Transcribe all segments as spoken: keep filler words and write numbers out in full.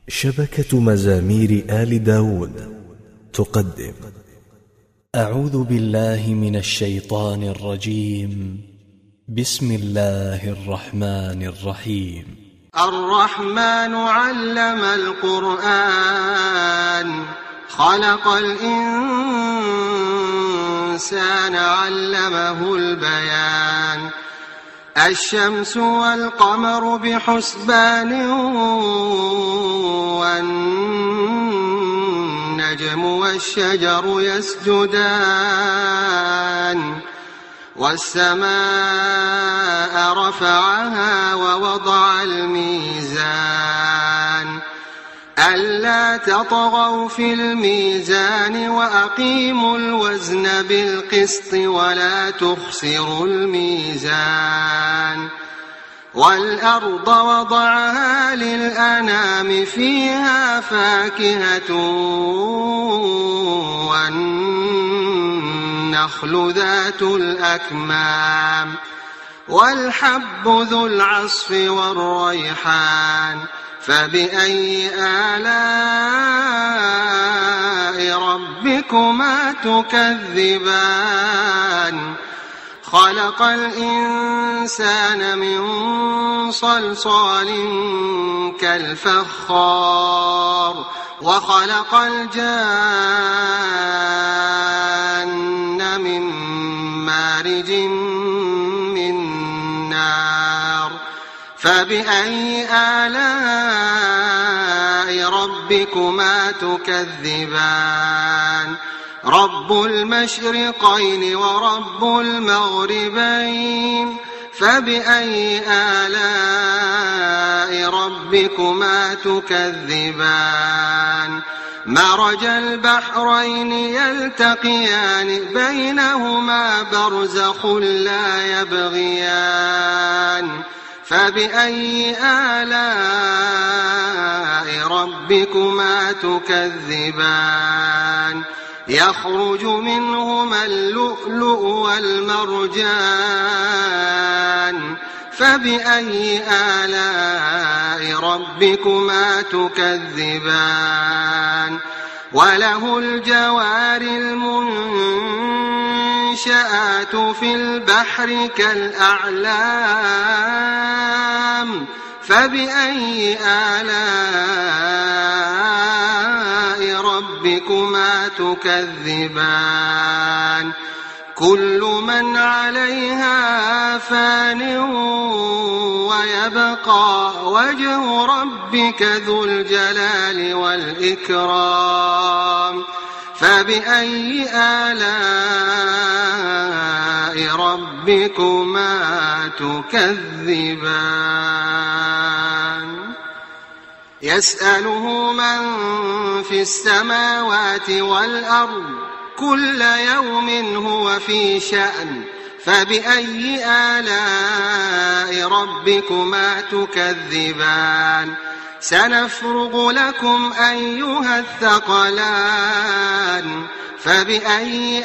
شبكة مزامير آل داود تقدم. أعوذ بالله من الشيطان الرجيم. بسم الله الرحمن الرحيم. الرحمن علم القرآن خلق الإنسان علمه البيان. الشمس والقمر بحسبان والنجم والشجر يسجدان والسماء رفعها ووضع الميزان ألا تطغوا في الميزان وأقيموا الوزن بالقسط ولا تخسروا الميزان. والأرض وضعها للأنام فيها فاكهة والنخل ذات الأكمام والحب ذو العصف والريحان. فبأي آلاء ربكما تكذبان؟ خلق الإنسان من صلصال كالفخار وخلق الجان من مارج من نار. فبأي آلاء ربكما تكذبان؟ رب المشرقين ورب المغربين. فبأي آلاء ربكما تكذبان؟ مرج البحرين يلتقيان بينهما برزخ لا يبغيان. فبأي آلاء ربكما تكذبان؟ يخرج منهما اللؤلؤ والمرجان. فبأي آلاء ربكما تكذبان؟ وله الجوار المنشآت في البحر كالأعلام. فبأي آلاء ربكما تكذبان؟ كل من عليها فان ويبقى وجه ربك ذو الجلال والإكرام. فبأي آلاء ربكما تكذبان؟ يسأله من في السماوات والأرض كل يوم هو في شأن. فبأي آلاء ربكما تكذبان؟ سنفرغ لكم أيها الثقلان. فبأي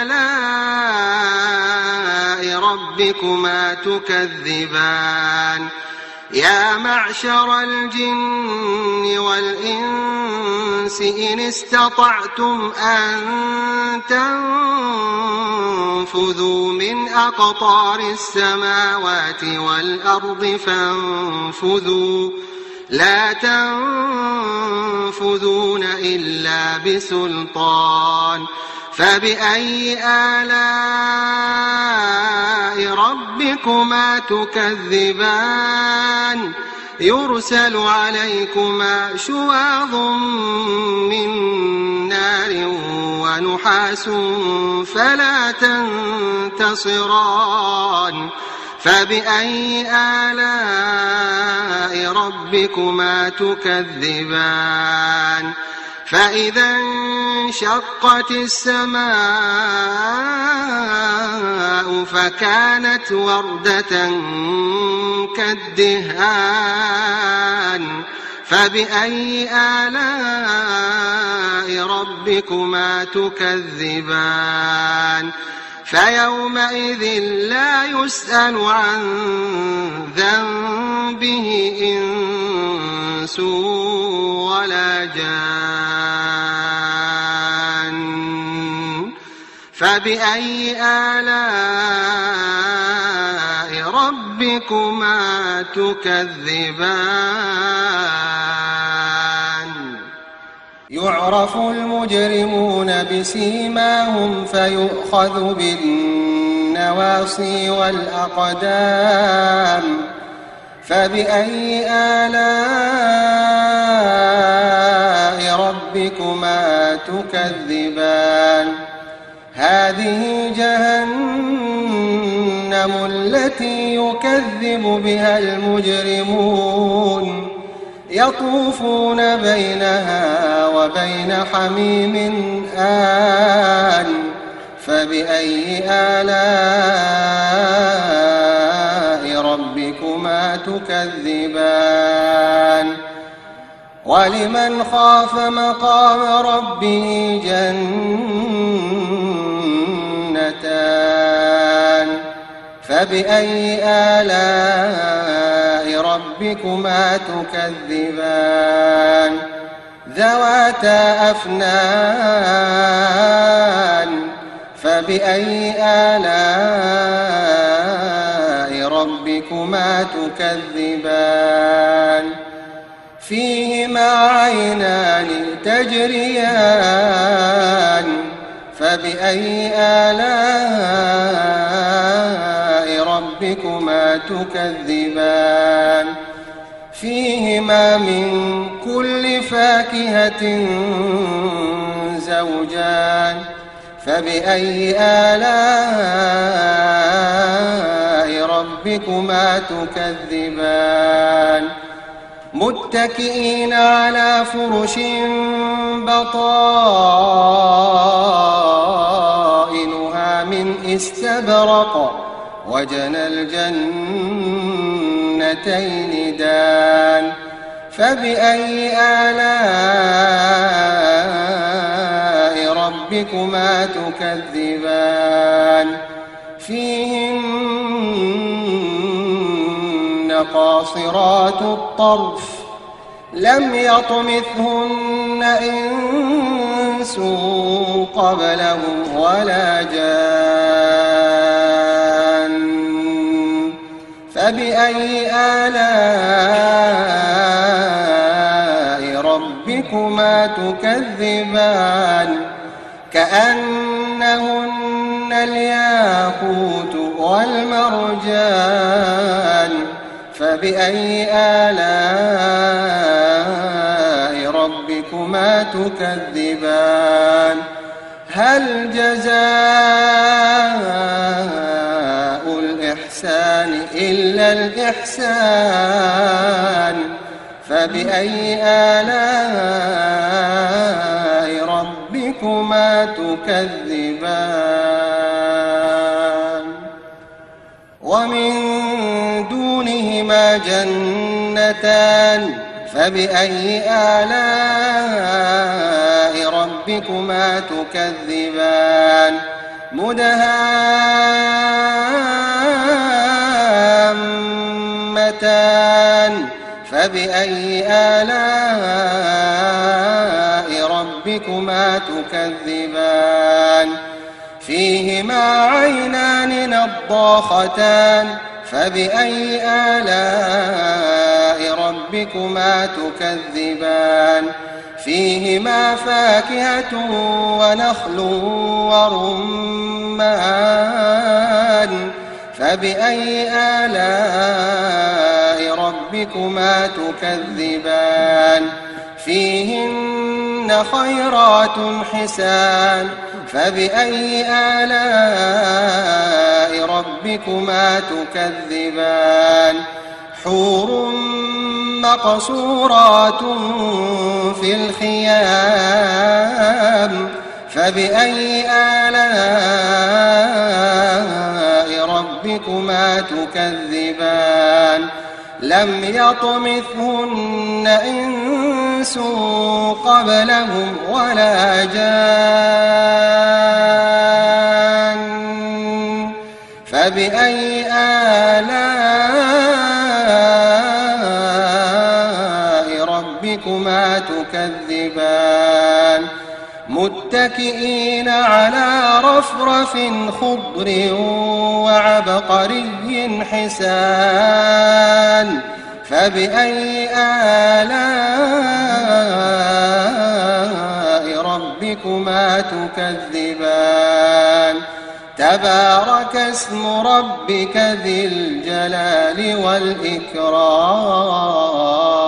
آلاء ربكما تكذبان؟ يا معشر الجن والإنس إن استطعتم أن تنفذوا من أقطار السماوات والأرض فانفذوا لا تنفذون إلا بسلطان. فبأي آلاء ربكما تكذبان؟ يرسل عليكما شواظ من نار ونحاس فلا تنتصران. فبأي آلاء ربكما تكذبان؟ فإذا انشقت السماء فكانت وردة كالدهان. فبأي آلاء ربكما تكذبان؟ فيومئذ لا يسأل عن ذنبه إنس ولا جان فبأي آلاء ربكما تكذبان يعرف المجرمون بسيماهم فيؤخذ بالنواصي والأقدام فبأي آلاء ربكما تكذبان هذه جهنم التي يكذب بها المجرمون يطوفون بينها وبين حميم آن فبأي آلاء ربكما تكذبان ولمن خاف مقام ربه جنتان فبأي آلاء ربكما تكذبان ذواتا أفنان فبأي آلاء ربكما تكذبان فيهما عينان تجريان فبأي آلاء ربكما تكذبان فيهما من كل فاكهة زوجان فبأي آلاء ربكما تكذبان متكئين على فرش بطائنها من استبرق وجنى الجنتين دان فبأي آلاء ربكما تكذبان فيهن قاصرات الطرف لم يطمثهن إنس قبلهم ولا جان فبأي آلاء ربكما تكذبان كأنهن الياقوت والمرجان فبأي آلاء ربكما تكذبان هل جزاء الإحسان إلا الإحسان فبأي آلاء ربكما تكذبان ومن دونهما جنتان فبأي آلاء ربكما تكذبان مدهامتان فبأي آلاء ربكما تكذبان فيهما عينان نضاختان فبأي آلاء ربكما تكذبان فيهما فاكهة ونخل ورمان فبأي آلاء ربكما تكذبان فيهن خيرات حسان فبأي آلاء ربكما تكذبان حور مقصورات في الخيام فبأي آلاء ربكما تكذبان لم يطمثهن إنس قبلهم ولا جان فبأي آلاء ربكما تكذبان متكئين على رفرف خضر وعبقري حسان فبأي آلاء ربكما تكذبان تبارك اسم ربك ذي الجلال والإكرام.